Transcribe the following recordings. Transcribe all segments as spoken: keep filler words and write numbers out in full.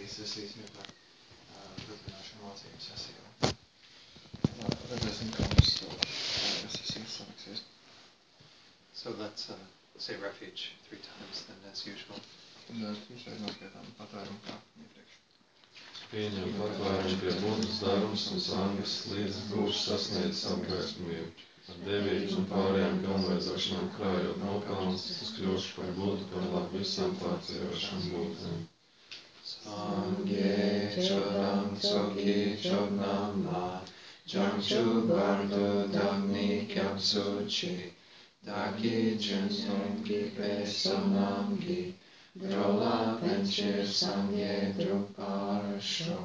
šīs sesijas vietā turpināšu mācību sesiju. Redzēsim, kā mums sesijas sāksies. So let's uh, say refuge three times then as usual. Tad trīsreiz noskaitām patvērumu kā iepriekš. Pieņem patvērumu pie būtnes dārums un sangas, līdz būs sasniedz apgaismību. Ar devību un pārējām pilnveidošanām krājot nopelnus, tas kļūst par būtu par labu visām pārceļošām būtnēm. Sangye chodam tsoki chodam ma, jamchu bardo dagni kyapsuchi, daki jinsum gi pe sonam gi, drola penchir sangye druparasho.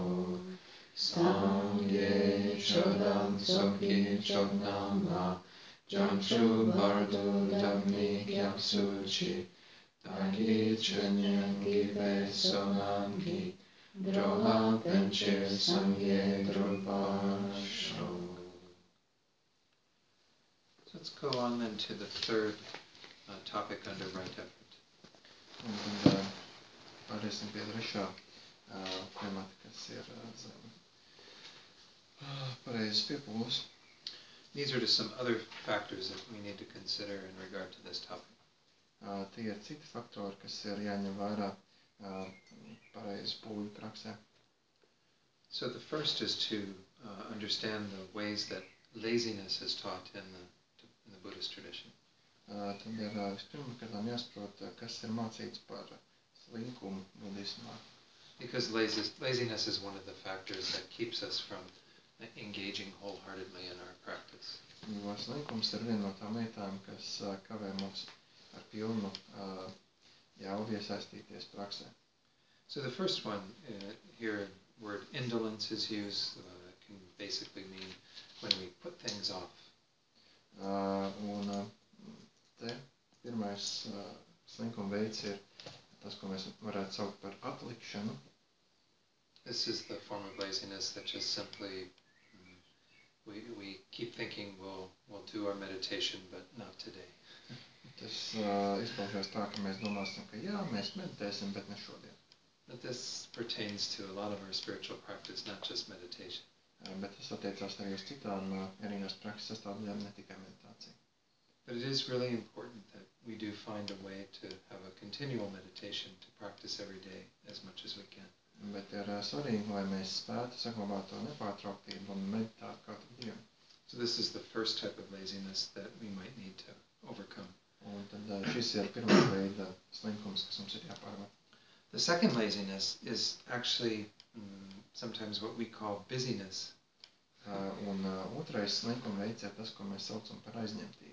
Sangye chodam tsoki chodam ma, jamchu bardo dagni kyapsuchi, daki jinsum gi pe sonam gi, drola penchir sangye druparasho. Let's go on then to the third uh, topic under right effort. Un tad pāriesim pie trešā uh, temata, kas ir uh, zem uh, pareizes piepūles. These are just some other factors that we need to consider in regard to this topic. Uh, tie ir citi faktori, kas ir jāņem vērā uh, pareizes pūļu praksē. So the first is to uh, understand the ways that laziness is taught in the in the Buddhist tradition. Uh, tad ir uh, vispirms, kad man jāsaprot, uh, kas ir mācīts par slinkumu budismā. Because lazy, laziness is one of the factors that keeps us from engaging wholeheartedly in our practice. Jo slinkums ir viena no tām lietām, kas uh, kavē mums ar pilnu uh, jaudu iesaistīties praksē. So the first one, uh, here word indolence is used, uh, can basically mean when we put things off. Uh, un uh, te pirmais uh, slinkuma veids ir tas, ko mēs varētu saukt par atlikšanu. This is the form of laziness that just simply um, we we keep thinking we'll we'll do our meditation, but not today. Tas uh, izpaužās tā, ka mēs domāsim, ka jā, mēs meditēsim, bet ne šodien. But this pertains to a lot of our spiritual practice, not just meditation. Uh, bet tas attiecās arī uz citām uh, garīgās prakses sastāvdaļām, ne tikai meditācija. But it is really important that we do find a way to have a continual meditation to practice every day as much as we can. Bet ir uh, svarīgi, lai mēs spētu saglabāt to nepārtrauktību un meditēt katru dienu. So this is the first type of laziness that we might need to overcome. Un tad uh, šis ir pirmā veida slinkums, kas mums ir jāpārvar. The second laziness is actually um, sometimes what we call busyness. Uh, un uh, otrais slinkuma veids ir tas, ko mēs saucam par aizņemtību.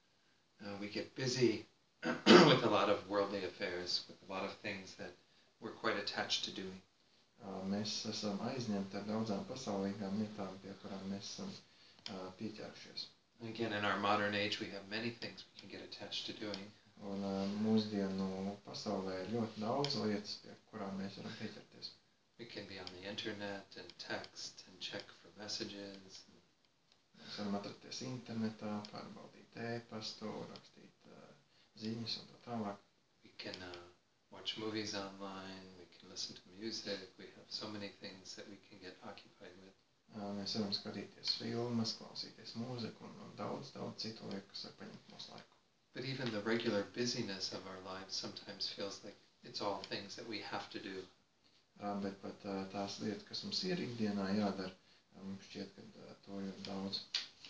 Uh, we get busy with a lot of worldly affairs, with a lot of things that we're quite attached to doing. Uh, mēs esam aizņemti ar daudzām pasaulīgām lietām, pie kurām mēs esam uh, pieķērušies. And again, in our modern age, we have many things we can get attached to doing. Un uh, mūsdienu pasaulē ir ļoti daudz lietas, pie kurām mēs varam pieķerties. We can be on the internet and text and check for messages. Mēs varam atrasties internetā, pārbaudīt e-pastu, rakstīt uh, ziņas un tā tālāk. We can uh, watch movies online, we can listen to music, we have so many things that we can get occupied with. Uh, mēs varam skatīties filmas, klausīties mūziku un, un daudz, daudz citu lietu, kas var paņemt mūsu laiku. But even the regular busyness of our lives sometimes feels like it's all things that we have to do. Uh, bet pat uh, tās lietas, kas mums ir ikdienā jādara, uh, mums šķiet, ka uh, to ir daudz.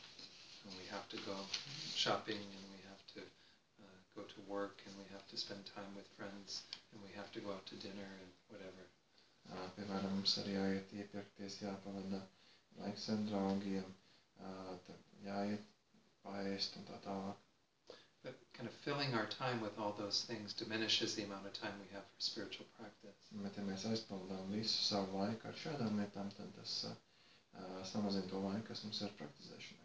And we have to go shopping, and we have to uh, go to work, and we have to spend time with friends, and we have to go out to dinner and whatever. Uh, piemēram, mums arī jāiet iepirkties, jāpavada laiks ar draugiem, uh, jāiet paēst un tā tālāk. But kind of filling our time with all those things diminishes the amount of time we have for spiritual practice. Bet ja mēs aizpildām visu savu laiku ar šādām lietām, tad tas uh, uh, samazina to laiku, kas mums ir praktizēšanai.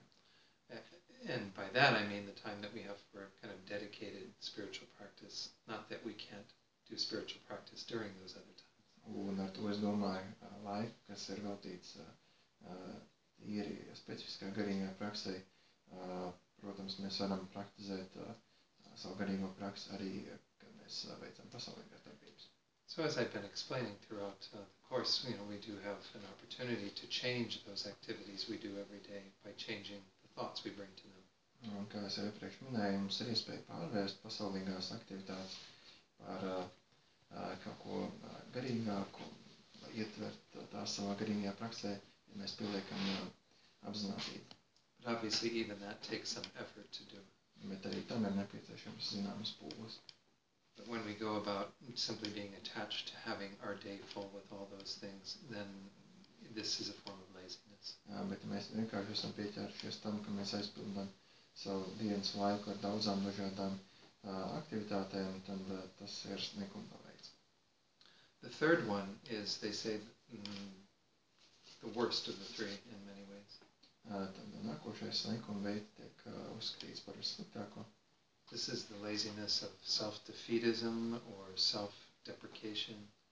And by that I mean the time that we have for kind of dedicated spiritual practice, not that we can't do spiritual practice during those other times. Un ar to es domāju uh, laiku, kas ir veltīts uh, uh, tīri specifiskā garīgā praksē. Uh, protams, mēs varam praktizēt uh, savu garīgo praksi arī, kad mēs uh, veicam pasaulīgās darbības. So as I've been explaining throughout uh, the course, you know, we do have an opportunity to change those activities we do every day by changing the thoughts we bring to them. Un, kā es jau iepriekš minēju, mums ir iespēja pārvērst pasaulīgās aktivitātes par uh, uh, kaut ko uh, garīgāku, lai ietvert uh, tās savā garīgajā praksē, ja mēs pieliekam uh, apzinātību. But obviously even that takes some effort to do. Bet arī tam ir nepieciešams zināmas pūles. But when we go about simply being attached to having our day full with all those things, then this is a form of laziness. Jā, bet ja mēs vienkārši esam pieķērušies tam, ka mēs aizpildām savu dienas laiku ar daudzām dažādām uh, aktivitātēm, tad uh, tas ir slinkuma veids. The third one is, they say, mm, the worst of the three in many ways. Uh, tad nākošais slinkuma veids tiek uh, uzskatīts par vissliktāko. This is the laziness of self-defeatism or self-deprecation.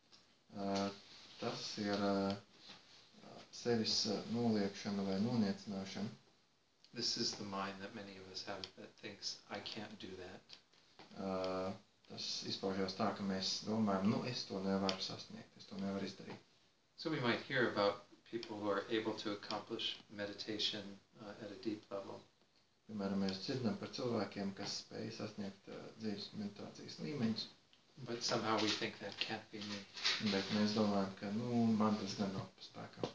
Uh, tas ir uh, sevis uh, noliekšana vai noniecināšana. This is the mind that many of us have that thinks, I can't do that. Uh, tas izpaužās tā, ka mēs domājam, nu es to nevaru sasniegt, es to nevaru izdarīt. So we might hear about people who are able to accomplish meditation uh, at a deep level. Piemēram, mēs dzirdam par cilvēkiem, kas spēj sasniegt uh, dzīves meditācijas līmeņus. But somehow we think that can't be me. Bet mēs domājam, ka nu, man tas gan nav pa spēkam.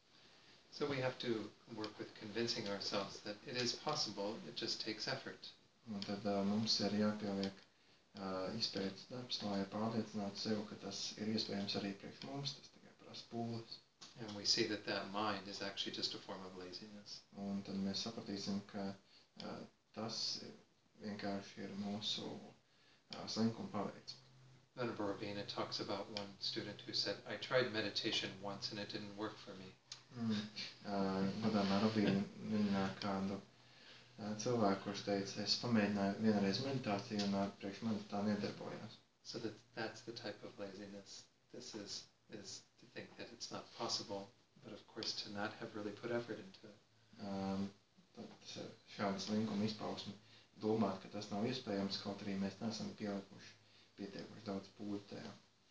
So we have to work with convincing ourselves that it is possible, it just takes effort. Un tad uh, mums ir jāpieliek uh, izpētes darbs, lai pārliecinātu sev, ka tas ir iespējams arī priekš mums, tas tikai prasa pūles. And we see that that mind is actually just a form of laziness. Un tad mēs sapratīsim, ka uh, tas vienkārši ir mūsu uh, slinkuma paveids. Venerable Rabina talks about one student who said, I tried meditation once and it didn't work for me. Mm. Uh, Godāmā Rabīna minēja kādu uh, cilvēku, kurš teica, es pamēģināju vienreiz meditāciju un uh, priekš man tā nedarbojās. So that that's the type of laziness. This is, is to think that it's not possible, but of course to not have really put effort into it. Um, tad tas ir šāda slinkuma izpausme. Domāt, ka tas nav iespējams, kaut arī mēs neesam pielikuši pietiekuši daudz pūļu tajā.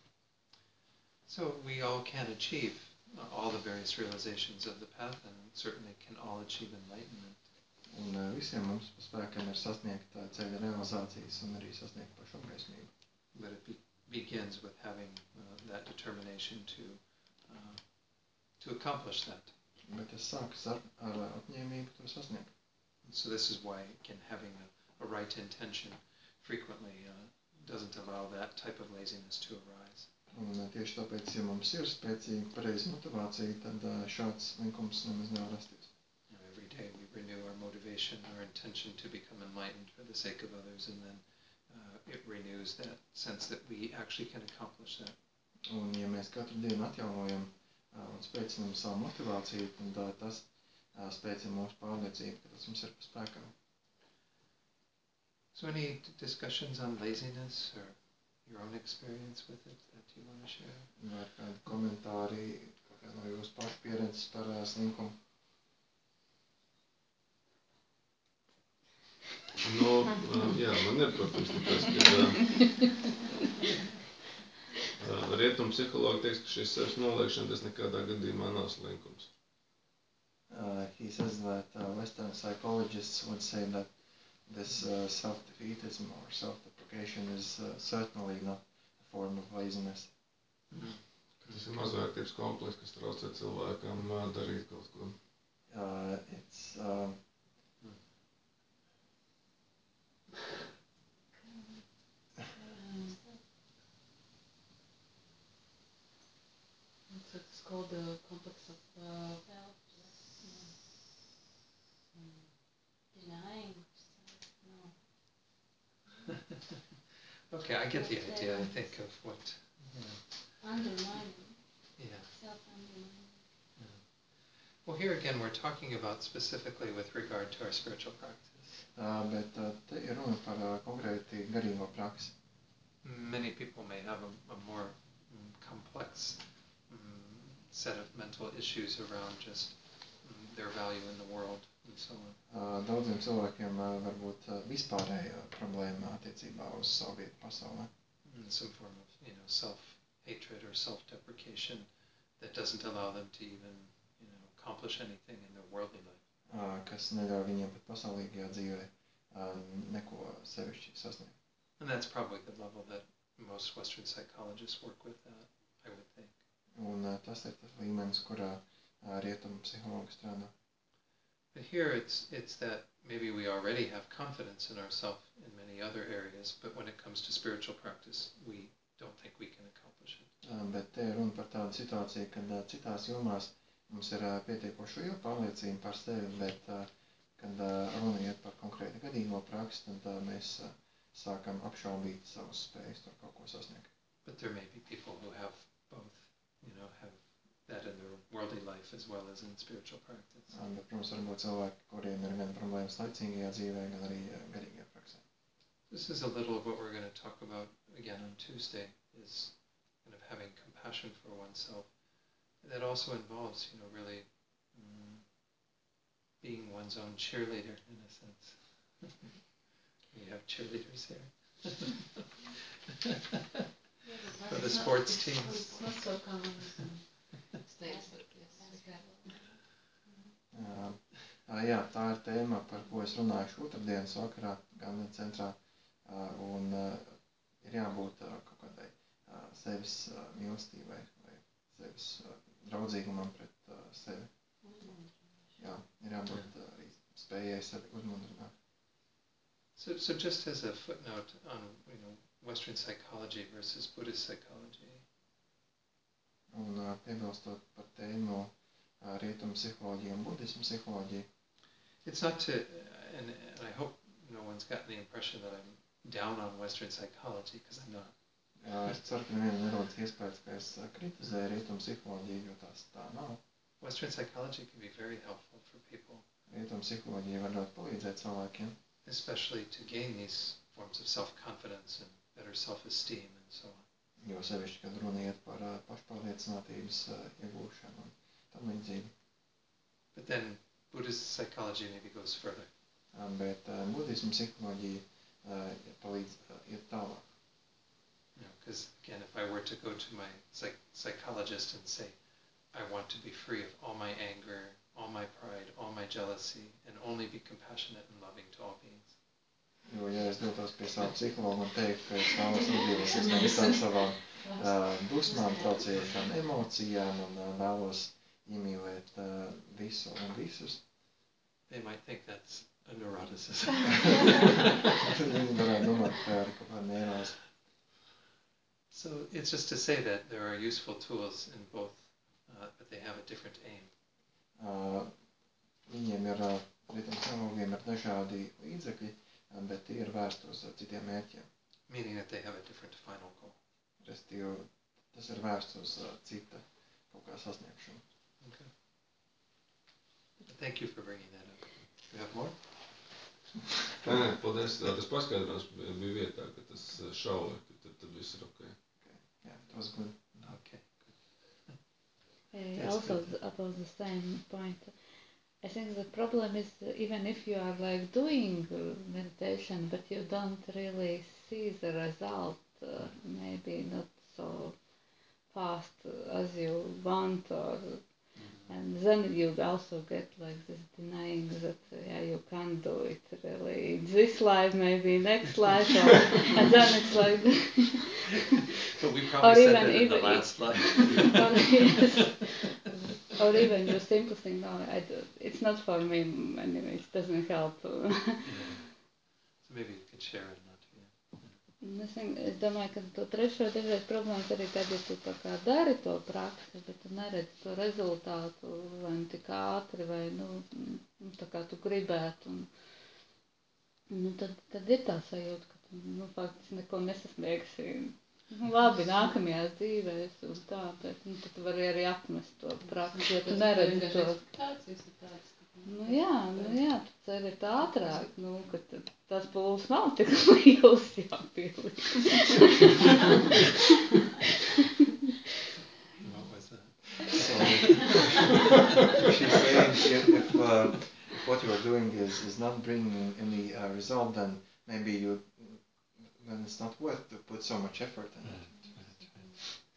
So we all can achieve all the various realizations of the path and certainly can all achieve enlightenment. Un uh, visiem mums pa spēkam ir sasniegt uh, ceļa realizācijas un arī sasniegt pašu apgaismību. But it be, begins with having uh, that determination to uh, to accomplish that. Bet tas sākas ar, ar apņēmību to sasniegt. And so this is why, again, having a, a right intention frequently uh, doesn't allow that type of laziness to arise. Un uh, tieši tāpēc, ja mums ir spēcīga pareiza motivācija, tad uh, šāds linkums nemaz nevar rasties. You know, every day we renew our motivation, our intention to become enlightened for the sake of others, and then uh, it renews that sense that we actually can accomplish that. Un ja mēs katru dienu atjaunojam uh, un spēcinam savu motivāciju, tad uh, tas uh, spēcina mūsu pārliecību, ka tas mums ir pa spēkam. So any discussions on laziness or your own experience with it that you want to share? Vai ir kādi komentāri kā no jūsu pašu pieredzes par uh, slinkumu? Nu, jā, man ir, protams, tāpēc, ka uh, rietumu psihologi teiks, ka šis sevis noliekšana, tas nekādā gadījumā nav slinkums. Uh, he says that uh, Western psychologists would say that this uh, self-defeatism or self-deprecation is uh, certainly not a form of laziness. Mm. Tas ir mazvērtības komplekss, kas traucē cilvēkam uh, darīt kaut ko. Uh, it's um, It's called the complex of uh, self. Mm. Denying self. No. Okay, I get the idea, I think, of what... Yeah. Undermining. Yeah. Self-undermining. Yeah. Well, here again, we're talking about specifically with regard to our spiritual practice. uh, bet uh, te ir runa par uh, konkrēti garīgo praksi. Many people may have a, a more mm, complex mm, set of mental issues around just mm, their value in the world and so on. Uh, daudziem cilvēkiem uh, var būt uh, vispārēja problēma attiecībā uz savu vietu pasaulē. Mm, some form of, you know, self-hatred or self-deprecation that doesn't allow them to even, you know, accomplish anything in their worldly life. Uh, kas neļauj viņiem pat pasaulīgajā dzīvē uh, neko sevišķi sasniegt. And that's probably the level that most Western psychologists work with at, I would think. Un uh, tas ir tas līmenis, kurā uh, rietumu psihologi strādā. But here it's it's that maybe we already have confidence in ourselves in many other areas, but when it comes to spiritual practice, we don't think we can accomplish it. Uh, bet te ir runa par tādu situāciju, kad uh, citās jomās mums ir uh, pietiekoši liela pārliecība par sevi, bet uh, kad uh, runa iet par konkrēti gadīgo praksi, tad uh, mēs uh, sākam apšaubīt savus spējas tur kaut ko sasniegt. But there may be people who have both, you know, have that in their worldly life as well as in spiritual practice. Uh, bet, protams, varbūt cilvēki, kuriem ir gan problēmas laicīgajā dzīvē, gan arī uh, garīgajā praksē. This is a little of what we're going to talk about again on Tuesday, is kind of having compassion for oneself. That also involves, you know, really mm, being one's own cheerleader in a sense. We have cheerleaders here. For the sports teams. It's not so common in States, but yes, we have. Uh, uh, jā, tā ir tēma, par ko es runāju otrdienas vakarā, gan centrā, uh, un uh, ir jābūt uh, kaut kādai uh, sevis uh, mīlestībai vai sevis uh, draudzīgumam pret uh, sevi. Jā, ir jābūt uh, arī spējai sevi uzmundrināt. So, so just as a footnote on, you know, Western psychology versus Buddhist psychology. Un uh, piebilstot par tēmu uh, rietumu psiholoģiju un budismu psiholoģiju. It's not to, and, and I hope no one's gotten the impression that I'm down on Western psychology, because I'm not. Jā, es ceru, ka nevienam nerodas iespējas, ka es uh, kritizēju rietumu psiholoģiju, jo tās tā nav. Western psychology can be very helpful for people, Rietumu psiholoģija var ļoti palīdzēt cilvēkiem, especially to gain these forms of self-confidence and better self-esteem and so on. jo sevišķi, kad runa iet par uh, pašpārliecinātības uh, iegūšanu un tam līdzīgi. But then Buddhist psychology maybe goes further. Um, bet uh, budismu psiholoģija uh, palīdz uh, iet tālāk. You know, because again, if I were to go to my psych- psychologist and say, I want to be free of all my anger, all my pride, all my jealousy, and only be compassionate and loving to all beings. Jo, ja es dotos pie savu psihologu un teiktu, ka es vēlos atbrīvoties no visām savām uh, dusmām, traucējošām emocijām un uh, vēlos iemīlēt uh, visu un visus, They might think that's a neuroticism. tad viņi varētu domāt, ka tā ir kaut kāda neiroze. So it's just to say that there are useful tools in both, uh, but they have a different aim. Uh, viņiem ir, uh, rietumu psihologiem ir dažādi līdzekļi, um, bet tie ir vērsti uz uh, citiem mērķiem. Meaning that they have a different final goal. Restīvi, tas ir vērsts uz uh, cita kaut kā sasniegšanu. Okay. Thank you for bringing that up. Do you have more? Nē, nē, paldies. Jā, tas paskaidrojums bija vietā, ka tas šauja, ka tad, tad viss ir ok. Okay. Yeah, it was good. Okay. Uh, Yes, also please. th- about the same point, I think the problem is uh, even if you are like doing uh, meditation, but you don't really see the result, uh, maybe not so fast uh, as you want, or and then you also get like this denying that uh, yeah you can't do it really in this life, maybe next life, or, and then it's like But we probably said even- that in the even- last life. or, yes. Or even you simply think, no, I do, it's not for me anyway, it doesn't help. So maybe you could share it, not yeah. Un Es, viņ- es domāju, ka to trešo dažreiz problēmas arī tad, ja tu tā kā dari to praksi, bet tu neredzi to rezultātu vai nu tik ātri, vai nu, nu, tā kā tu gribētu. Un, nu, tad, tad ir tā sajūta, ka tu nu, faktiski neko nesasniegsi. Nu, labi, nākamajās dzīvēs un tā, bet nu, tad tu vari arī atmest to praksi, ja tu neredzi to. Ekspektācijas ir tādas, ka Nu jā, nu jā, tu ceri tā ātrāk, nu, ka t- tas pūles nav tik liels jāpieliek. What was that? So she's saying if, if, uh, if what you are doing is, is not bringing any uh, result, then maybe you then it's not worth to put so much effort in it. I said,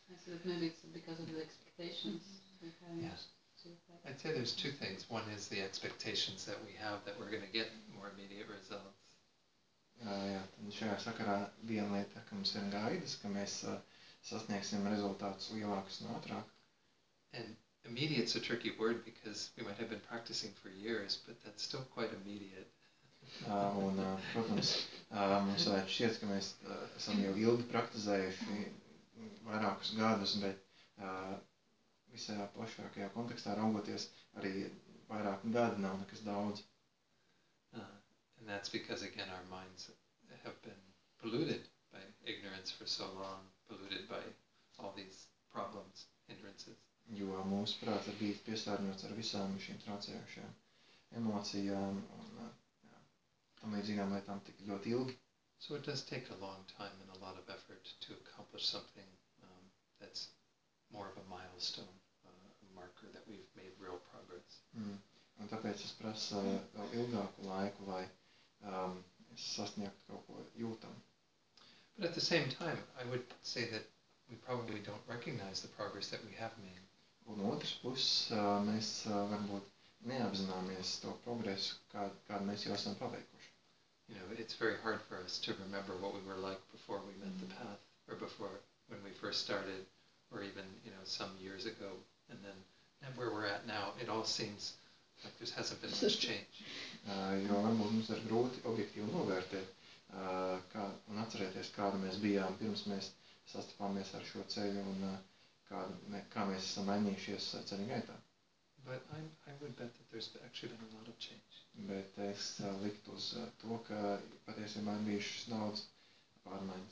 maybe it's because of the expectations we have. Yeah. I'd say there's two things. One is the expectations that we have that we're going to get more immediate results. Jā, jā, tad šajā sakarā viena lieta, ka mums ir gaidas, ka mēs uh, sasniegsim rezultātus lielākus un ātrāk. And immediate's a tricky word because we might have been practicing for years, but that's still quite immediate. Uh, un, uh, protams, uh, mums varētu šķiet, ka mēs uh, esam jau ilgi praktizējuši vairākus gadus, bet uh, visajā plašākajā kontekstā raugoties arī vairāku gadu nav nekas daudz. Uh, and that's because, again, our minds have been polluted by ignorance for so long, polluted by all these problems, hindrances. Jo mūsu prāts ir bijis piesārņots ar visām šīm traucējušajām emocijām un uh, jā, tam līdzīgām lietām tik ļoti ilgi. So it does take a long time and a lot of effort to accomplish something um, that's more of a milestone, uh, a marker that we've made real progress. Mm. Un tāpēc es prasu uh, vēl ilgāku laiku, lai um, es sasniegtu kaut ko jūtamu. But at the same time, I would say that we probably don't recognize the progress that we have made. Un otrs puses, uh, mēs uh, varbūt neapzināmies to progresu, kādu, kādu mēs jau esam paveikuši. You know, it's very hard for us to remember what we were like before we met the path, or before when we first started, or even, you know, some years ago, and then and where we're at now. It all seems like there hasn't been much change. Uh, jo varbūt mums ir grūti objektīvi novērtēt uh, kā, un atcerēties, kāda mēs bijām pirms mēs sastapāmies ar šo ceļu un uh, kāda, mē, kā mēs esam mainījušies ceļa gaitā. But I, I would bet that there's actually been a lot of change. Bet es uh, liktu uz uh, to, ka patiesībā ir bijušas daudz pārmaiņas.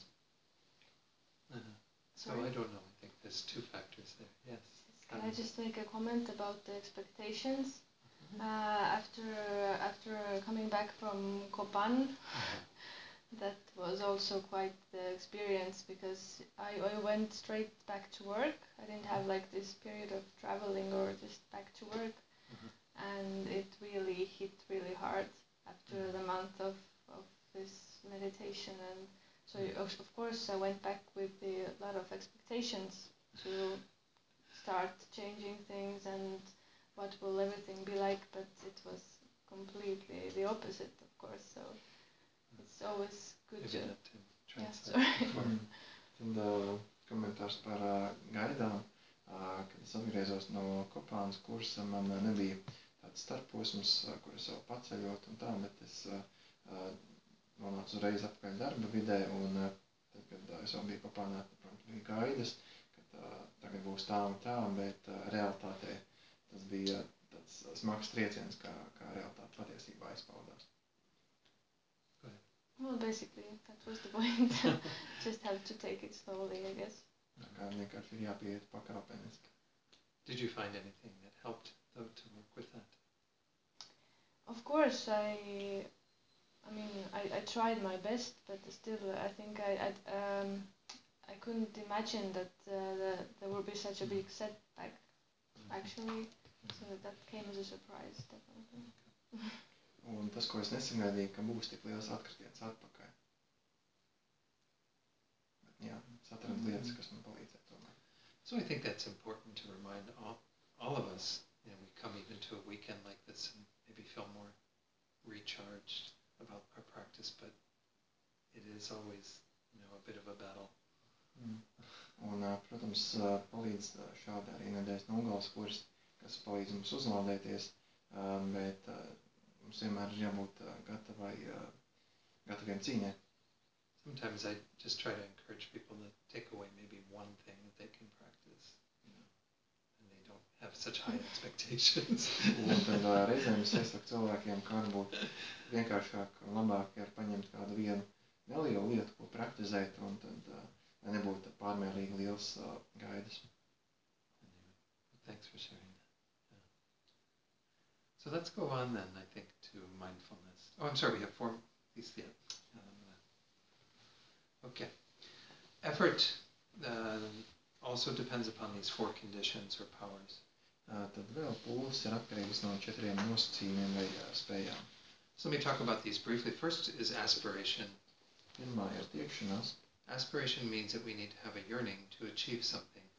Uh-huh. So Sorry? I don't know. I think there's two factors there. Yes. Can I just make a comment about the expectations? Uh, after after coming back from Copan, that was also quite the experience because I, I went straight back to work. I didn't have like this period of traveling or just back to work. Mhm. And it really hit really hard after the month of, of this meditation. And so of, of course I went back with a lot of expectations to start changing things and what will everything be like, but it was completely the opposite, of course. So it's always good Maybe to... not to Yeah, translate sorry. before. Mm. Tad uh, komentārs par uh, gaidām. Uh, kad es atgriezos no Kopānas kursa, man uh, nebija tāds starposms, uh, kur es vēl paceļot un tā, bet es uh, uh, nonācu uzreiz atpakaļ darba vidē, un uh, tad, kad uh, es vēl biju Kopānā, protams, bija gaidas, kad uh, tagad būs tā un tā, bet uh, realitātē tas bija tāds smags trieciens, kā, kā realitāte patiesībā izpaudās. Well, basically, that was the point. Just have to take it slowly, I guess. Tā kā vienkārši ir jāpieiet pakāpeniski. Did you find anything that helped, though, to work with that? Of course, I... I mean, I, I tried my best, but still, I think I I'd, um, I couldn't imagine that uh, the, there would be such a big setback, actually. So that came as a surprise, definitely. Un tas, ko es nesagaidīju, ka būs tik liels atkritiens atpakaļ. Bet, jā, es atradu lietas, kas man palīdzēja tomēr. So I think that's important to remind all, all of us. You know, we come even to a weekend like this and maybe feel more recharged about our practice, but it is always, you know, a bit of a battle. Mm. Un, ā, protams, ā, palīdz ā, šādi arī nedēļas nogales kurs, kas palīdz mums uzlādēties, ā, bet ā, mums vienmēr ir jābūt ā, gatavai, ā, gataviem cīņai. Sometimes I just try to encourage people to take away maybe one thing that they can practice, you know, and they don't have such high expectations. Un tad ā, reizēm es iesaku cilvēkiem, ka varbūt vienkāršāk un labāk ir paņemt kādu vienu nelielu lietu, ko praktizēt, un tad ā, lai nebūtu pārmērīgi liels ā, gaidas. Anyway, thanks for sharing that. Yeah. So let's go on then, I think, to mindfulness. Oh, I'm sorry, we have four. These, yeah. Um, okay. Effort uh, also depends upon these four conditions or powers. Ā, Tad vēl pūles ir atkarīgas no četriem nosacījumiem vai ā, spējām. So let me talk about these briefly. First is aspiration. Pirmā ir tiekšanās. Aspiration means that we need to have a yearning to achieve something.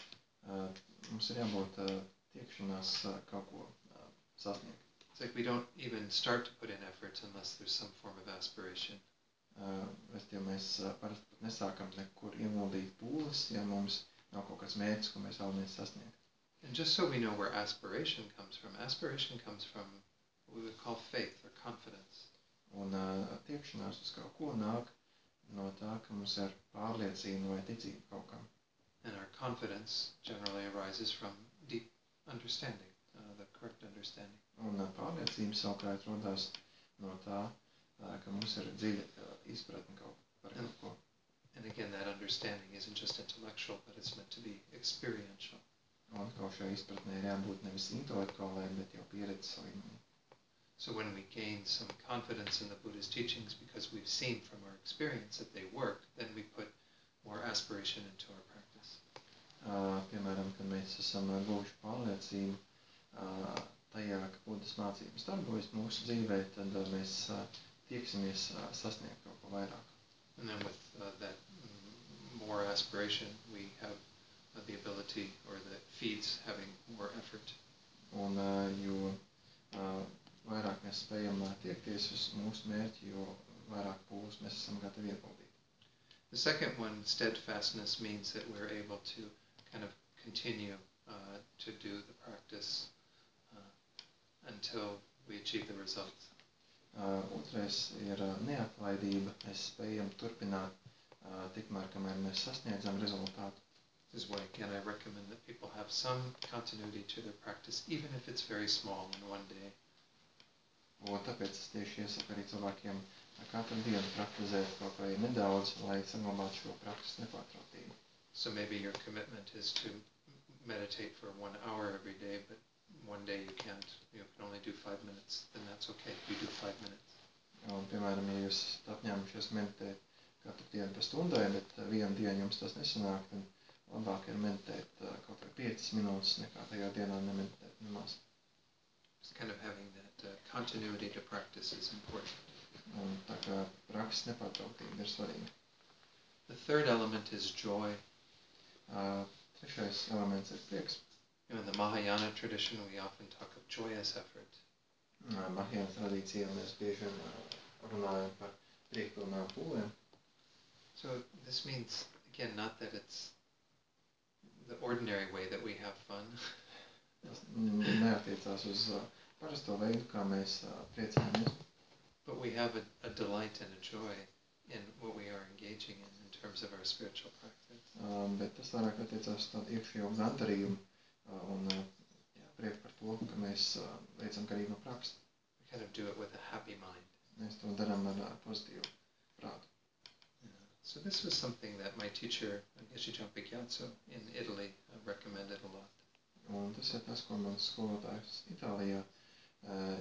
Uh, mums ir jābūt uh, tiekšanās uh, kaut ko uh, sasniegt. It's like we don't even start to put in effort unless there's some form of aspiration. Uh, Respektīvi, mēs uh, parasti pat nesākam nekur ieguldīt pūles, ja mums nav kaut kāds mērķis, ko mēs vēlamies sasniegt. And just so we know where aspiration comes from, aspiration comes from what we would call faith or confidence. Un uh, tiekšanās uz kaut ko nāk no tā, ka mums ir pārliecība vai ticība kaut kam. And our confidence generally arises from deep understanding, uh, the correct understanding. Un uh, pārliecība savukārt rodās no tā, uh, ka mums ir dziļa uh, izpratne kaut par kaut ko. And again, that understanding isn't just intellectual, but it's meant to be experiential. Un kaut šai izpratnē ir jābūt nevis intelektuālai, bet jau pieredzes līmenī. So when we gain some confidence in the Buddha's teachings because we've seen from our experience that they work, then we put more aspiration into our practice. Uh, piemēram, kad mēs esam uh, guvuši pārliecību uh, tajā, ka Budas mācības darbojas mūsu dzīvē, tad uh, mēs uh, tieksimies uh, sasniegt kaut ko vairāk. And then with uh, that mm, more aspiration, we have uh, the ability, or that feeds having more effort. Un uh, jo uh, vairāk mēs spējam uh, tiekties uz mūsu mērķi, jo vairāk pūles mēs esam gatavi ieguldīt. The second one, steadfastness, means that we're able to kind of continue uh, to do the practice uh, until we achieve the results. Uh, otrais ir uh, neatlaidība. Mēs spējam turpināt uh, tikmēr, kamēr mēs sasniedzam rezultātu. This is why, again, I recommend that people have some continuity to their practice, even if it's very small in one day. Un tāpēc es tieši iesaku arī cilvēkiem katru dienu praktizēt kaut vai nedaudz, lai saglabātu šo praktikas nepārtrauktību. So maybe your commitment is to meditate for one hour every day, but one day you can't, you can only do five minutes, then that's okay, you do five minutes. Un, piemēram, ja jūs esat apņēmušies meditēt katru dienu pa stundai, bet vienu dienu jums tas nesanāk, tad labāk ir meditēt uh, kaut vai piecas minūtes, nekā tajā dienā nemeditēt nemaz. Just kind of having that uh, continuity to practice is important. Un tā kā prakses nepārtrauktība ir svarīga. The third element is joy. Uh, trešais elements ir prieks. You know, in the Mahayana tradition, we often talk of joyous effort. Uh, Mahajāna tradīcijā mēs bieži vien uh, runājam par priekpilnām pūlēm. So this means, again, not that it's the ordinary way that we have fun, Tas neatiecās uz uh, parasto veidu, kā mēs uh, priecājamies, but we have a, a delight and a joy in what we are engaging in in terms of our spiritual practice. um, bet tas vairāk attiecās uz tādu iekšējo gandarījumu uh, un uh, jā, prieku par to, ka mēs uh, veicam garīgo praksi. We kind of do it with a happy mind. Mēs to darām ar uh, pozitīvu prātu. Yeah. So this was something that my teacher, Geshe Jampa Gyatso in Italy, uh, recommended a lot. Un tas ir tas, ko mans skolotājs Itālijā, uh,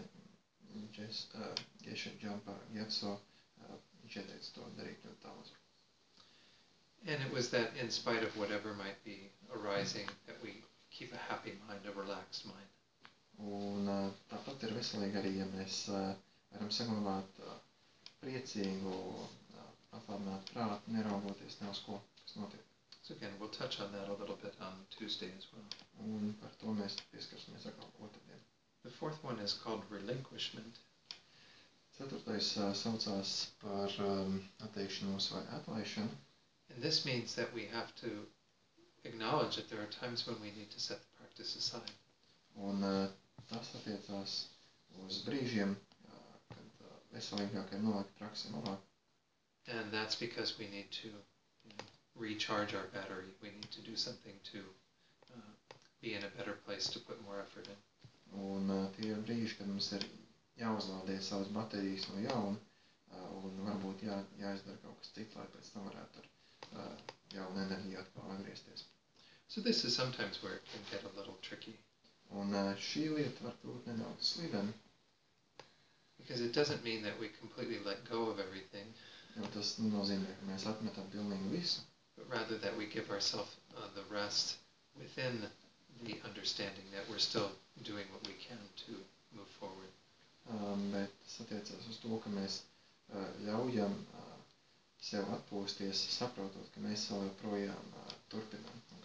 Geshe Jampa Gyatso, uh, viņš ieteica to darīt ļoti daudz. And it was that in spite of whatever might be arising, that we keep a happy mind, a relaxed mind. Un uh, tāpat ir veselīgi arī, ja mēs uh, varam saglabāt uh, priecīgu, uh, atklātu prātu, neraugoties ne uz ko, kas notiek. So again, we'll touch on that a little bit on Tuesday as well. Un par to mēs pieskarsimies atkal otrdien. The fourth one is called relinquishment. Ceturtais uh, saucās par um, atteikšanos vai atlaišanu. And this means that we have to acknowledge that there are times when we need to set the practice aside. Un uh, tas attiecās uz brīžiem, uh, kad uh, veselīgāk ir nolikt praksi malā. And that's because we need to, you know, recharge our battery. We need to do something to uh, be in a better place to put more effort in. Un uh, tie ir brīži, kad mums ir jāuzlādē savas baterijas no jauna, uh, un varbūt jā, jāizdara kaut kas cits, lai pēc tam varētu ar uh, jaunu enerģiju atkal atgriezties. So this is sometimes where it can get a little tricky. Un uh, šī lieta var kļūt nedaudz slidena, Because it doesn't mean that we completely let go of everything, jo tas nenozīmē, ka mēs atmetam pilnīgi visu, but rather that we give ourselves uh, the rest within the understanding that we're still doing what we can to move forward. um, bet tas attiecās uz to, ka mēs uh, ļaujam uh, sev atpūsties, saprotot, ka mēs vēl joprojām uh, turpinām un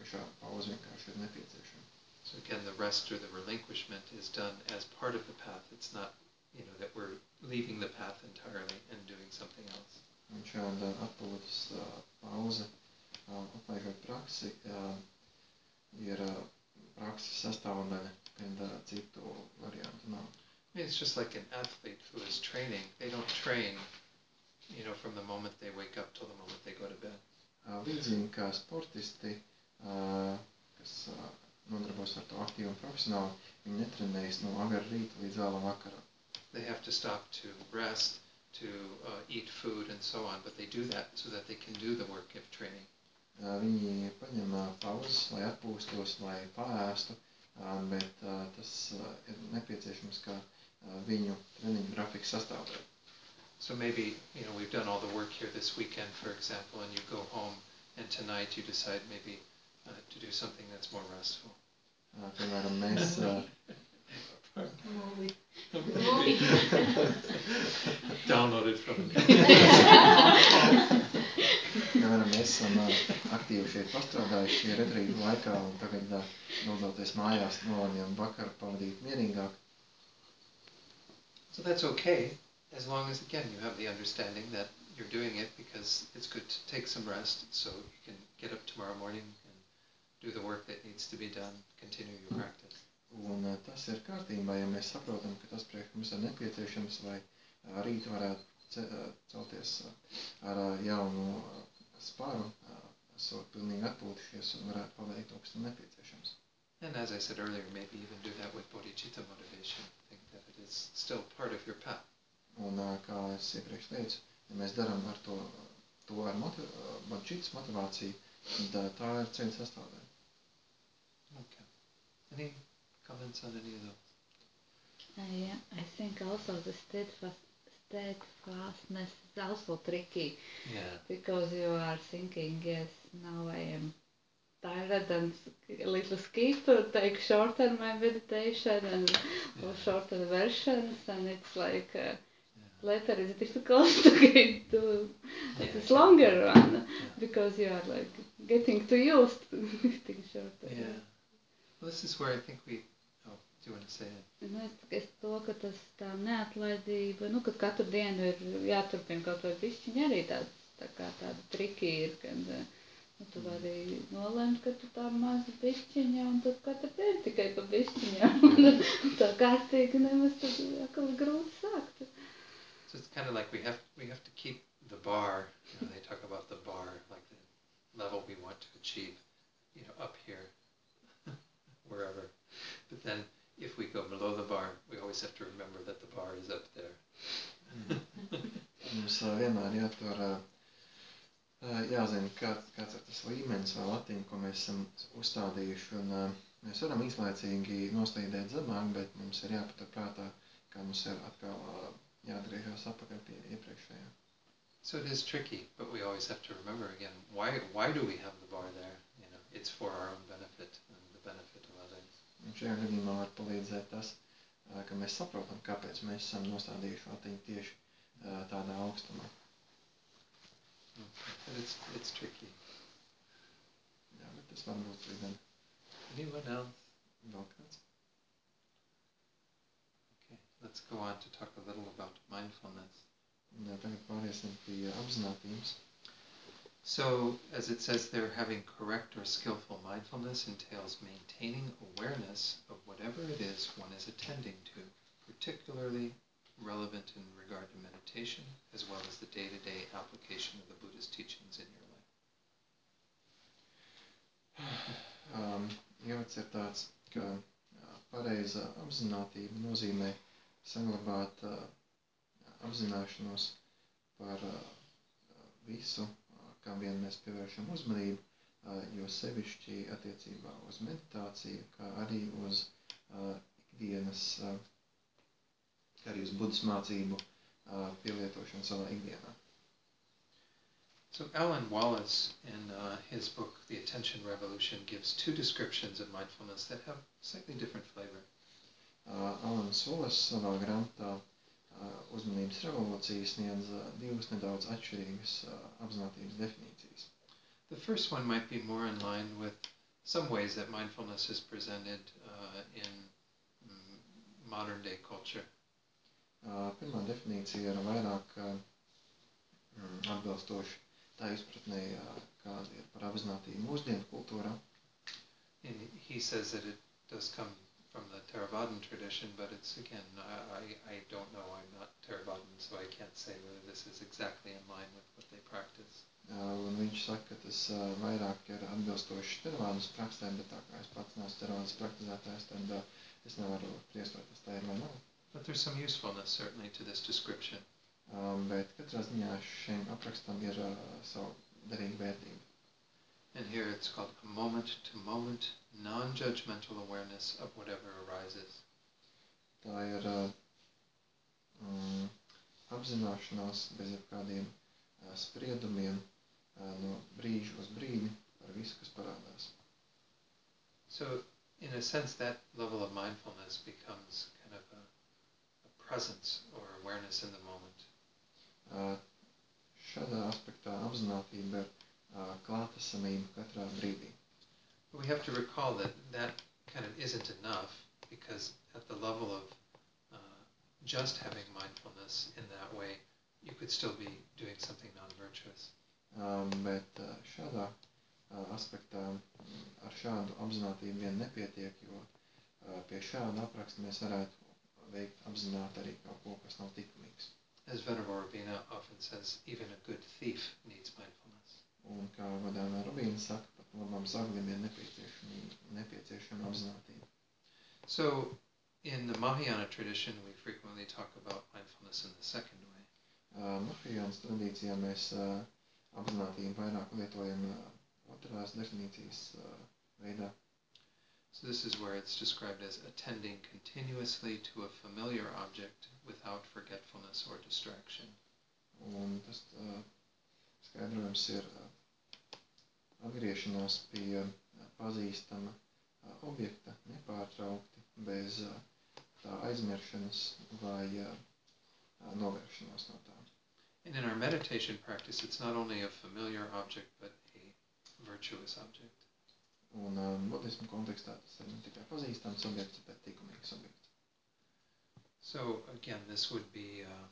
ka šāda pauze vienkārši ir nepieciešama. So again, the rest or the relinquishment is done as part of the path. It's not, you know, that we're leaving the path entirely and doing something else. Un šāda atpūtas uh, pauze, uh, atlaižot praksi, uh, ir uh, prakses sastāvdaļa, kad uh, citu variantu nav. I mean, it's just like an athlete who is training. They don't train, you know, from the moment they wake up till the moment they go to bed. Uh, līdzīgi kā sportisti, uh, kas uh, nodarbojas ar to aktīvi un profesionāli, viņi netrenējas no agrā rīta līdz vēlam vakaram. They have to stop to rest, to uh, eat food and so on, but they do that so that they can do the work of training. Uh, viņi paņem uh, pauzes, lai atpūstos, lai paēstu, uh, bet uh, tas uh, ir nepieciešams kā uh, viņu treniņu grafika sastāvdaļa. So maybe, you know, we've done all the work here this weekend, for example, and you go home and tonight you decide maybe uh, to do something that's more restful. Uh, piemēram, mēs, uh, Movie. Maybe. Downloaded from piemēram, mēs esam uh, aktīvi šeit pastrādājuši retrītu laikā un tagad uh, dodoties mājās nolemjam vakaru pavadīt mierīgāk. So that's okay, as long as, again, you have the understanding that you're doing it because it's good to take some rest so you can get up tomorrow morning and do the work that needs to be done, continue your practice. Un uh, tas ir kārtībā, ja mēs saprotam, ka tas priekš mums ir nepieciešams, lai uh, rīt varētu ce, uh, celties uh, ar uh, jaunu uh, spāru, uh, esot pilnīgi atpūtušies un varētu paveikt to, kas ir nepieciešams. And as I said earlier, maybe even do that with bodhicitta motivation. Think that it is still part of your path. Un uh, kā es iepriekš teicu, ja mēs darām ar to, to ar motiv bodhicitas motivāciju, tad uh, tā ir ceļa sastāvdaļa. Okay. Any comments on any of those? Uh, yeah, I think also the steadfast, steadfastness is also tricky Yeah. because you are thinking, yes, now I am tired and a little skip, take shorter my meditation and Yeah. or shorter versions, and it's like uh, Yeah. later it's difficult to get to Yeah, this sure. longer one Yeah. because you are like getting too used to getting shorter. Yeah. Well, this is where I think we. Oh, do you want to say it? Nu, es, es to, ka tas tā neatlaidība, nu, ka katru dienu ir jāturpina kaut vai bišķiņi arī tāds, tā kā tāda triki ir, kad nu, tu vari nolemt, ka tu tā maza bišķiņa un tad katru dienu tikai pa bišķiņām. Un tā kārtīgi nemaz tad atkal grūti sākt. So it's kind of like we have we have to keep the bar. You know, they talk about the bar, like the level we want to achieve, you know, up here, wherever. But then, if we go below the bar, we always have to remember that the bar is up there. Mums uh, vienmēr jātur, uh, jāzina, kāds, kāds ir tas līmenis vai latiņa, ko mēs esam uzstādījuši. Un, uh, mēs varam īslaicīgi noslīdēt zemāk, bet mums ir jāpatur prātā, kā mums ir atkal uh, jāatgriežas atpakaļ pie iepriekšējā. So it is tricky, but we always have to remember again, why why do we have the bar there? You know, it's for our own benefit and the benefit of others. Un šajā gadījumā var palīdzēt tas, uh, ka mēs saprotam, kāpēc mēs esam nostādījuši latiņu tieši uh, tādā augstumā. Okay. But it's it's tricky. Jā, bet tas var būt arī gan Anyone else? vēl kāds. Okay, let's go on to talk a little about mindfulness. Un, uh, tagad pāriesim pie apzinātības. So, as it says there, having correct or skillful mindfulness entails maintaining awareness of whatever it is one is attending to, particularly relevant in regard to meditation, as well as the day-to-day application of the Buddha's teachings in your life. Um, Ievads ir tāds, ka uh, pareiza apzinātība nozīmē saglabāt uh, apzināšanos par uh, visu, uh, kam vien mēs pievēršam uzmanību, uh, jo sevišķi attiecībā uz meditāciju, kā arī uz uh, ikdienas, uh, arī uz Budas mācību uh, pielietošanu savā ikdienā. So Alan Wallace, in uh, his book, The Attention Revolution, gives two descriptions of mindfulness that have slightly different flavor. Uh, Alans Wallace savā grāmatā uh, Uzmanības revolūcija sniedz uh, divas nedaudz atšķirīgas uh, apzinātības definīcijas. The first one might be more in line with some ways that mindfulness is presented uh, in mm, modern day culture. Uh, pirmā definīcija ir vairāk uh, mm, atbilstoši tā izpratnē, uh, kāda ir par apzinātību mūsdienu kultūrā. And he says that it does come from the Theravadan tradition, but it's again, I, I don't know, I'm not Theravadan, so I can't say whether this is exactly in line with what they practice. Uh, un viņš saka, ka tas uh, vairāk ir atbilstoši Theravādas praksēm, bet tā kā es pats neesmu Theravādas praktizētājs, tad uh, es nevaru spriest, vai tas tā ir vai nav. But there's some usefulness certainly to this description. Um, bet katrā ziņā šiem aprakstam ir uh, savu derīgu vērtību. And here it's called a moment-to-moment, non-judgmental awareness of whatever arises. Tā ir uh, um, apzināšanās bez jebkādiem uh, spriedumiem uh, no brīža uz brīdi par visu, kas parādās. So, in a sense, that level of mindfulness becomes kind of a, a presence or awareness in the moment. Uh, šādā aspektā apzinātība ir uh, klātesamība katrā brīdī. But we have to recall that that kind of isn't enough, because at the level of uh, just having mindfulness in that way, you could still be doing something non-virtuous. Um, bet uh, šādā uh, aspektā mm, ar šādu apzinātību vien nepietiek, jo uh, pie šāda apraksta mēs varētu veikt apzināti arī kaut ko, kas nav likumīgs. As Venerable Rabina often says, even a good thief needs mindfulness. Un kā vadāmā Rubīna saka, pat labam zaglim ir nepieciešama, nepieciešama apzinātība. So, in the Mahayana tradition, we frequently talk about mindfulness in the second way. Uh, Mahajānas tradīcijā mēs uh, apzinātību vairāk lietojam uh, otrās definīcijas uh, veidā. So this is where it's described as attending continuously to a familiar object without forgetfulness or distraction. Un tas uh, skaidrojums ir uh, atgriešanās pie uh, pazīstama uh, objekta nepārtraukti, bez uh, tā aizmiršanas vai uh, uh, novēršanās no tā. And in our meditation practice, it's not only a familiar object, but a virtuous object. Un uh, budismu kontekstā tas ir ne tikai pazīstams objekts, bet likumīgs objekts. So again, this would be, uh,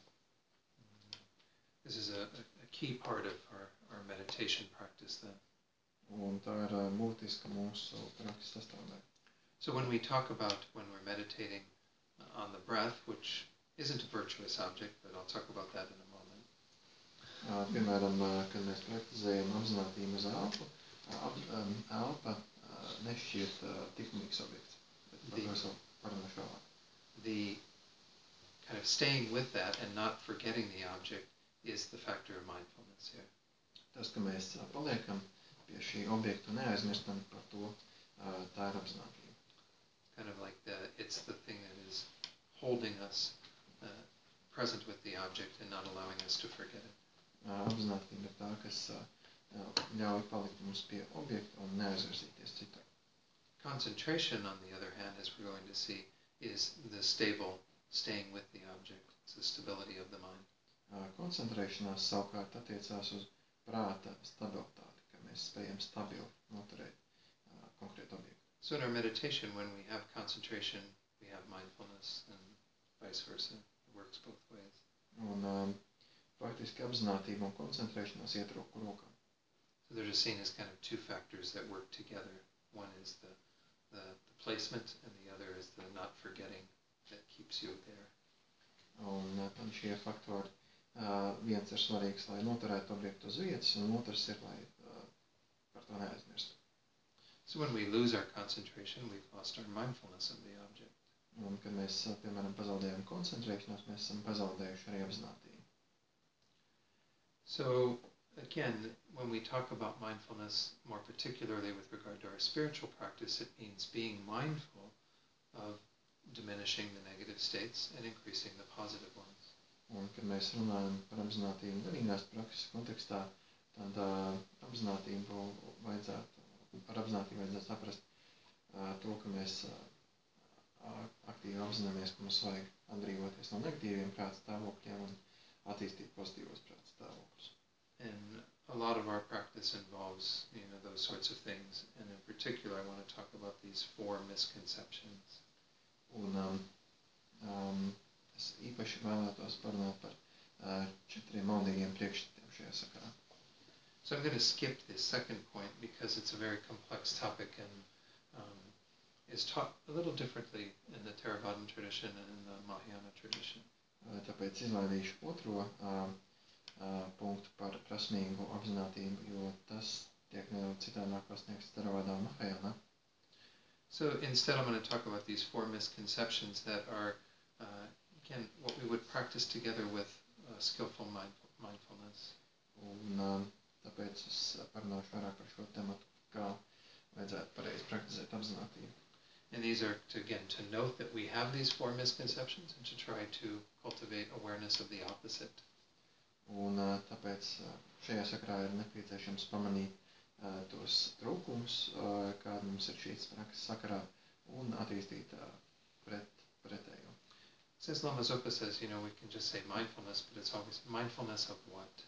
this is a, a key part of our, our meditation practice then. Un tā ir uh, būtiska mūsu prakses sastāvdaļa. So when we talk about when we're meditating on the breath, which isn't a virtuous object, but I'll talk about that in a moment. Uh, piemēram, uh, kad mēs praktizējam apzinātību uz elpu, uh, um, elpa uh, nešķiet uh, likumīgs objekts, bet par to es vēl parunāšu vēlāk. The kind of staying with that and not forgetting the object is the factor of mindfulness here. Tas, ka mēs uh, paliekam pie šī objekta un neaizmirstam par to, uh, tā ir apzinātība. Kind of like the, it's the thing that is holding us uh, present with the object and not allowing us to forget it. Uh, apzinātība ir tā, kas uh, ļauj palikt mums pie objekta un neaizvirzīties citur. Concentration, on the other hand, as we're going to see, is the stable staying with the object. It's the stability of the mind. Uh, koncentrēšanās savukārt attiecās uz prāta stabilitāti, ka mēs spējam stabili noturēt uh, konkrētu objektu. So in our meditation, when we have concentration, we have mindfulness, and vice versa. It works both ways. Un um, faktiski apzinātība un koncentrēšanās iet roku rokā. So they're just seen as kind of two factors that work together. One is the, the, the placement, and the other is the not forgetting that keeps you there. Un uh, tad šie faktori, uh, viens ir svarīgs, lai noturētu objektu uz vietas, un otrs ir, lai uh, par to neaizmirstu. So when we lose our concentration, we've lost our mindfulness of the object. Un kad mēs, uh, piemēram, pazaudējam koncentrēšanos, mēs esam pazaudējuši arī apzinātību. So again, when we talk about mindfulness, more particularly with regard to our spiritual practice, it means being mindful of diminishing the negative states and increasing the positive ones. Un, kad mēs runājam par apzinātību garīgās prakses kontekstā, tad uh, apzinātību vajadzētu, ar apzinātību vajadzētu saprast uh, to, ka mēs uh, aktīvi apzināmies, ka mums vajag atbrīvoties no negatīviem prāta stāvokļiem un attīstīt pozitīvos prāta stāvokļus. And a lot of our practice involves, you know, those sorts of things. And in particular, I want to talk about these four misconceptions. Un um, um, es īpaši vēlētos parunāt par uh, četriem maldīgiem priekšstatiem šajā sakarā. So I'm going to skip this second point because it's a very complex topic and um, is taught a little differently in the Theravadan tradition and in the Mahayana tradition. Uh, tāpēc izlaidīšu otro uh, uh, punktu par prasmīgu apzinātību, jo tas tiek nedaudz citādāk pasniegts Theravadā un Mahayana. So instead I'm going to talk about these four misconceptions that are, uh, again, what we would practice together with uh, skillful mindful, mindfulness. Un uh, tāpēc es parunāšu vairāk par šo tematu, kā vajadzētu pareizi praktizēt apzinātību. And these are, to, again, to note that we have these four misconceptions and to try to cultivate awareness of the opposite. Un uh, tāpēc uh, šajā sakrā ir nepieciešams pamanīt uh, tos trūkumus, uh, kāda mums ir šīs prakses sakarā, un attīstīt uh, pret, pretējo. Since Lama Zopa says, you know, we can just say mindfulness, but it's always mindfulness of what?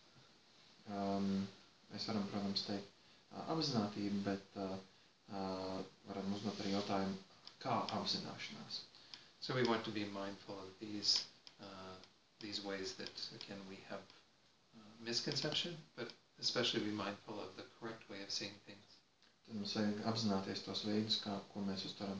Um, mēs varam, protams, teikt uh, apzinātību, bet uh, uh, varam uzdot arī jautājumu, kā apzināšanās. So we want to be mindful of these uh, these ways that, again, we have uh, misconception, but especially be mindful of the correct way of seeing things. Tad mums vajag apzināties tos veidus, kā, ko mēs uztveram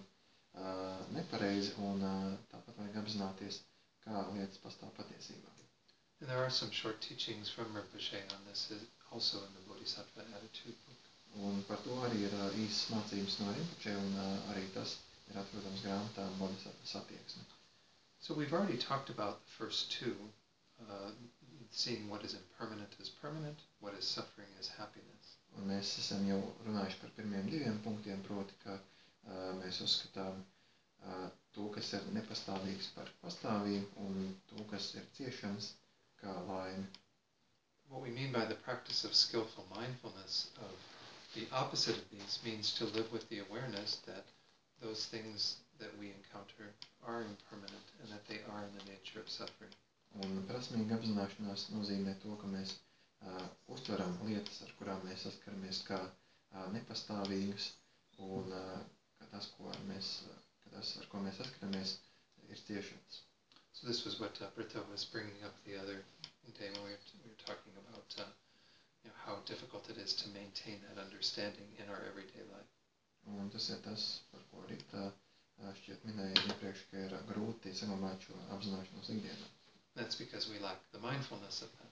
uh, nepareizi, un uh, tāpat vajag apzināties, kā lietas pastāv patiesībā. And there are some short teachings from Rinpoche on this also in the Bodhisattva Attitude book. Un par to arī ir uh, īsas mācības no Rinpoche, un uh, arī tas ir atrodams grāmatā Bodhisattva attieksme. So we've already talked about the first two, uh, seeing what is impermanent as permanent, what is suffering as happiness. Un mēs esam jau runājuši par pirmiem diviem punktiem, proti, ka uh, mēs uzskatām uh, to, kas ir nepastāvīgs par pastāvīgu, un to, kas ir ciešanas, kā laimi. What we mean by the practice of skillful mindfulness, of the opposite of these, means to live with the awareness that those things that we encounter are impermanent and that they are in the nature of suffering. Un prasmīga apzināšanās nozīmē to, ka mēs uh, uztveram lietas, ar kurām mēs saskaramies kā uh, nepastāvīgas, un uh, ka tas, ko mēs, uh, ka tas, ar ko mēs saskaramies, ir ciešanas. So this was what uh, Britta was bringing up the other day when we were, t- we were talking about uh, you know, how difficult it is to maintain that understanding in our everyday life. Un tas ir tas, par ko Rita uh, šķiet minēja iepriekš, ka ir grūti saglabāt šo apzināšanos ikdienā. That's because we lack the mindfulness of that.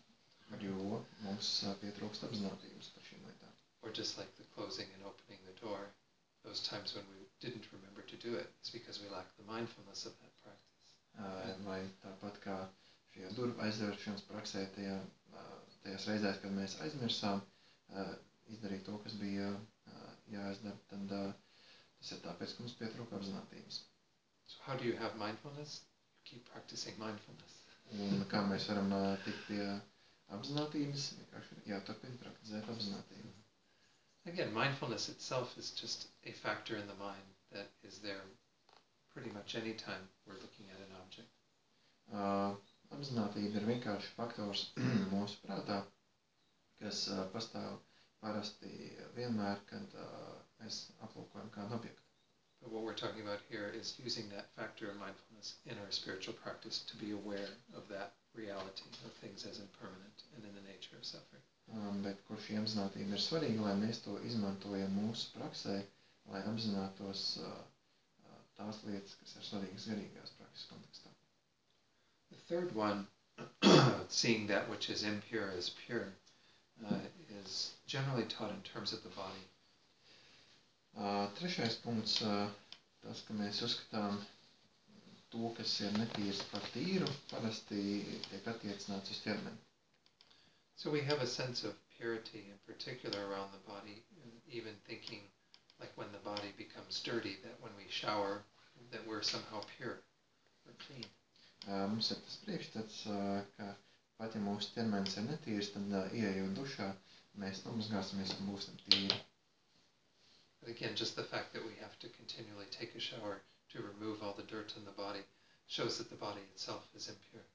Jo mums uh, pietrūkst apzinātības par šīm lietām. Or just like the closing and opening the door, those times when we didn't remember to do it, it's because we lack the mindfulness of that practice. Uh, vai tāpat kā šie durvju aizvēršanas praksē, tajā, uh, tajās reizēs, kad mēs aizmirsām uh, izdarīt to, kas bija uh, jāizdara, tad uh, tas ir tāpēc, ka mums pietrūka apzinātības. So how do you have mindfulness? You keep practicing mindfulness. Un kā mēs varam uh, tikt pie apzinātības, vienkārši ir jāturpina praktizēt apzinātību. Again, mindfulness itself is just a factor in the mind that is there pretty much any time we're looking at an object. Uh, apzinātība ir vienkārši faktors mūsu prātā, kas uh, pastāv parasti vienmēr, kad uh, mēs aplūkojam kādu objektu. But what we're talking about here is using that factor of mindfulness in our spiritual practice to be aware of that reality of things as impermanent and in the nature of suffering. Um, bet kur šī apzinātība ir svarīga, lai mēs to izmantojam mūsu praksē, lai apzinātos uh, tās lietas, kas ir svarīgas garīgās prakses kontekstā. The third one, seeing that which is impure as pure, uh, is generally taught in terms of the body. Uh, trešais punkts, uh, tas, ka mēs uzskatām to, kas ir netīrs par tīru, parasti tiek attiecināts uz ķermeni. So we have a sense of purity in particular around the body, even thinking like when the body becomes dirty, that when we shower, that we're somehow pure or clean. Uh, mums ir tas priekšstats, uh, ka pat ja mūsu ķermenis ir netīrs, tad uh, ieejot dušā, mēs nomazgāsimies un būsim tīri. But again, just the fact that we have to continually take a shower to remove all the dirt in the body shows that the body itself is impure.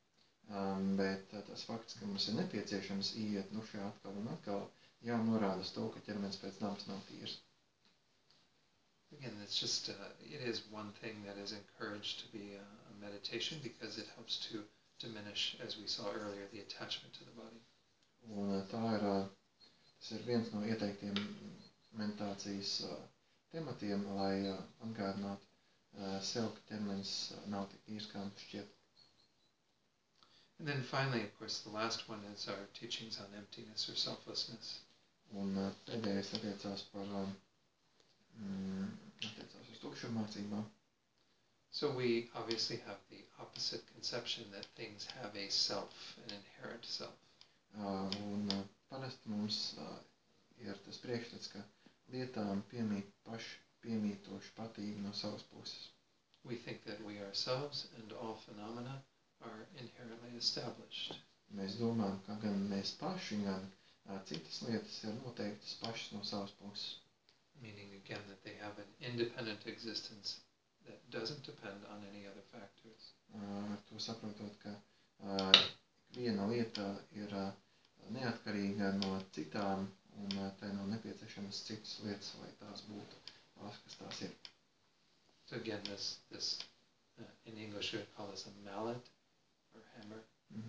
Um, bet uh, tas fakts, ka mums ir nepieciešams iet dušā atkal un atkal, jau norāda uz to, ka ķermenis pēc dabas nav tīrs. Again, it's just, uh, it is one thing that is encouraged to be a, a meditation because it helps to diminish, as we saw earlier, the attachment to the body. Un uh, tā ir, uh, tas ir viens no ieteiktiem meditācijas uh, tematiem, lai uh, atgādinātu uh, sev, ka ķermenis uh, nav tik tīrs, kā mums šķiet. And then finally, of course, the last one is our teachings on emptiness or selflessness. Un uh, pēdējais attiecās par um, mm, attiecās uz tukšummācībām. So we obviously have the opposite conception that things have a self, an inherent self. Uh, un uh, parasti mums uh, ir tas priekšstats, ka lietām piemīt paši piemītoši patība no savas puses. We think that we ourselves and all phenomena are inherently established. Mēs domājam, ka gan mēs paši, gan uh, citas lietas ir noteiktas pašas no savas puses. Meaning, again, that they have an independent existence that doesn't depend on any other factors. Uh, ar to saprotot, ka uh, viena lieta ir uh, neatkarīga no citām, un uh, tai nav nepieciešamas citas lietas, lai tās būtu tās, kas tās ir. So again, this, this uh, in English we would call this a mallet or hammer. Mm-hmm.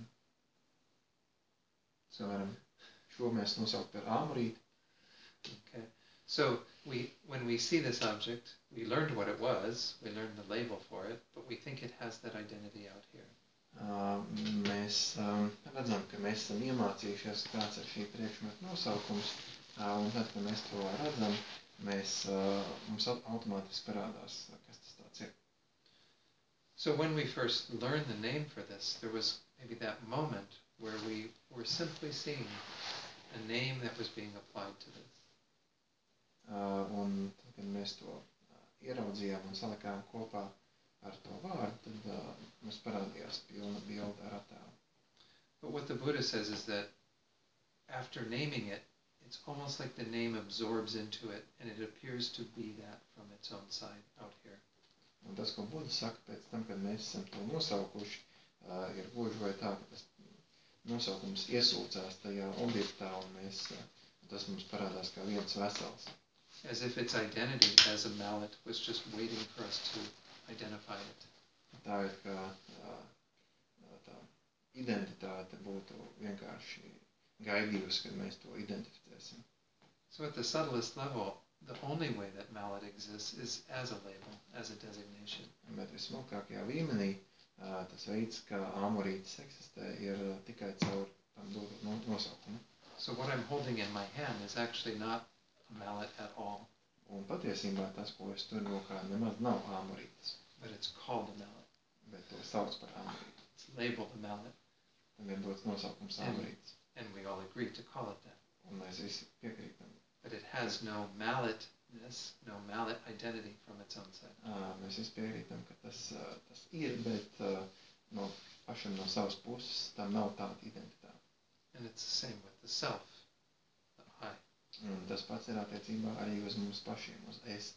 So, varam šo mēs nosaukt par āmurīti. Okay. So we, when we see this object, we learned what it was, we learned the label for it, but we think it has that identity out here. Uh, mēs um, redzam, ka mēs esam iemācījušies, kāds ir šī priekšmeta nosaukums, uh, un tad, kad mēs to redzam, mēs, uh, mums automātiski parādās, kas tas tāds ir. So when we first learned the name for this, there was maybe that moment where we were simply seeing a name that was being applied to this. Uh, un tad, kad mēs to uh, ieraudzījām un salikām kopā ar to vārdu, tad uh, mums parādījās pilna bilde ar attēlu. But what the Buddha says is that after naming it, it's almost like the name absorbs into it and it appears to be that from its own side out here. Un tas, ko Buda saka pēc tam, kad mēs esam to nosaukuši, uh, ir gluži vai tā, ka tas nosaukums iesūcās tajā objektā un mēs, uh, tas mums parādās kā viens vesels. As if its identity as a mallet was just waiting for us to identify it. Tā ir kā uh, tā identitāte būtu vienkārši gaidījusi, kad mēs to identificēsim. So at the subtlest level, the only way that mallet exists is as a label, as a designation. Bet vismokākajā līmenī uh, tas veids, kā āmurītis eksistē, ir uh, tikai caur tam dotu no, nosaukumu. So what I'm holding in my hand is actually not a mallet at all. Un patiesībā tas, ko es tur rokā, nemaz nav āmurītis. But it's called a mallet. Bet to sauc par āmurīti. It's labeled a mallet. Tam ir dots nosaukums āmurītis. And we all agree to call it that. Un mēs visi piekrītam. But it has no malletness, no mallet identity from its own side. Uh, mēs visi piekrītam, ka tas, uh, tas ir, bet uh, no pašam no savas puses tam nav tāda identitāte. And it's the same with the self, the I. Un tas pats ir attiecībā arī uz mums pašiem, uz es.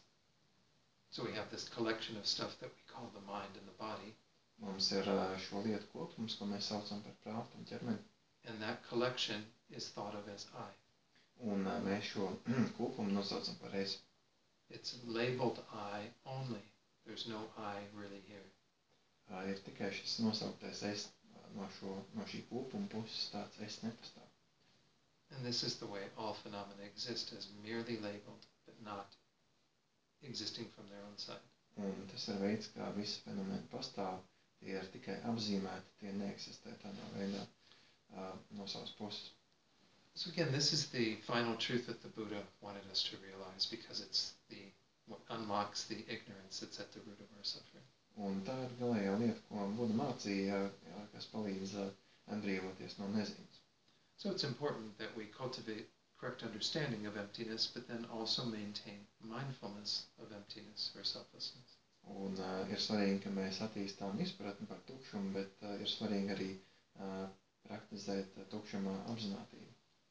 So we have this collection of stuff that we call the mind and the body. Mums ir uh, šo lietu kopums, ko mēs saucam par prātu un ķermeni. And that collection is thought of as I. Un uh, mēs šo kopumu nosaucam par es. It's labeled I only. There's no I really here. Uh, ir tikai šis nosauktais es uh, no, šo, no šī kopuma puses, tāds es nepastāv. And this is the way all phenomena exist, as merely labeled, but not existing from their own side. Un tas ir veids, kā visi fenomeni pastāv, tie ir tikai apzīmēti, tie neeksistē tādā veidā uh, no savas puses. So again, this is the final truth that the Buddha wanted us to realize, because it's the what unlocks the ignorance that's at the root of our suffering. Un tā ir galējā lieta, ko Buda mācīja, jā, kas palīdz uh, atbrīvoties no neziņas. So it's important that we cultivate correct understanding of emptiness, but then also maintain mindfulness of emptiness or selflessness. Un uh, ir svarīgi, ka mēs attīstām izpratni par tukšumu, bet uh, ir svarīgi arī uh, praktizēt uh, tukšumā apzinātību.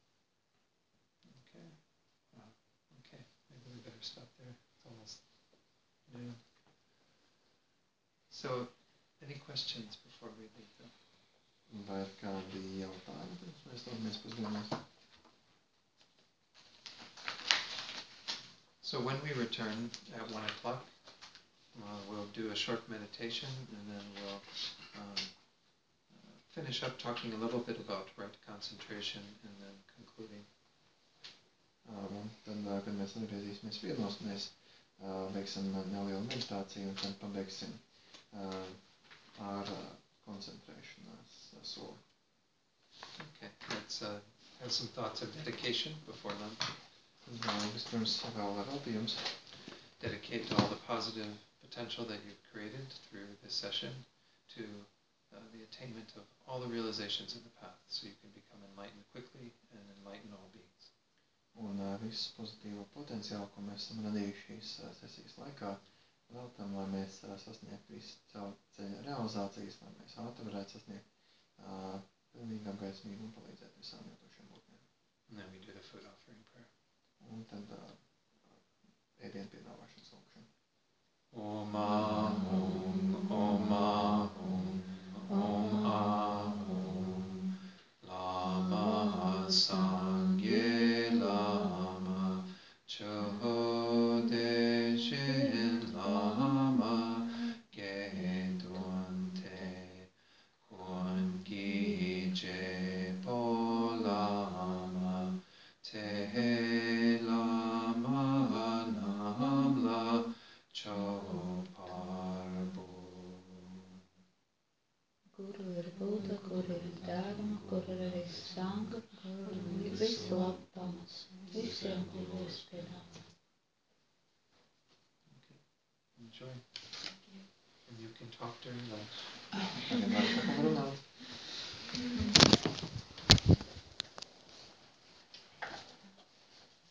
Okay. Wow. Okay. Maybe we better stop there. It's almost noon. So, any questions before we leave them? Vai ir kādi jautājumi, pirms mēs dodamies pusdienās? So when we return at one o'clock, uh, we'll do a short meditation, and then we'll um, uh, finish up talking a little bit about right concentration, and then concluding. Um, tad, uh, kad mēs atgriezīsimies vienos, mēs uh, veiksim nelielu meditāciju, un tad pabeigsim uh, ar uh, koncentrēšanās uh, soli. Okay, let's uh, have some thoughts of dedication before lunch. Uh, vispirms vēl veltījums. Dedicate all the positive potential that you've created through this session to uh, the attainment of all the realizations in the path, so you can become enlightened quickly and enlighten all beings. Un uh, visu pozitīvo potenciālu, ko mēs esam radījuši šīs uh, sesijas laikā, veltam, lai mēs uh, sasniegtu visu ceļa realizācijas, lai mēs ātri varētu sasniegt uh, pilnīgu apgaismību un palīdzēt visām jūtošiem būtnēm. And then we do the food offering prayer. Un tad uh, ēdienu piedāvāšanas lūkšana. Om Ahum, Om Ahum, Om Ahum, Lama Sangye Lama, Chodeshin Lama, Gedunte, Hungi Jepo Lama, Te Lama Namla, Choparbo. Guru ir Buda, Guru ir Dharma, Guru ir arī Sangha, Guru ir visu labu pamats, visiem gurujas piedāvā. Okay. Enjoy. And you can talk during lunch. Vienmēr kaut ko runāt.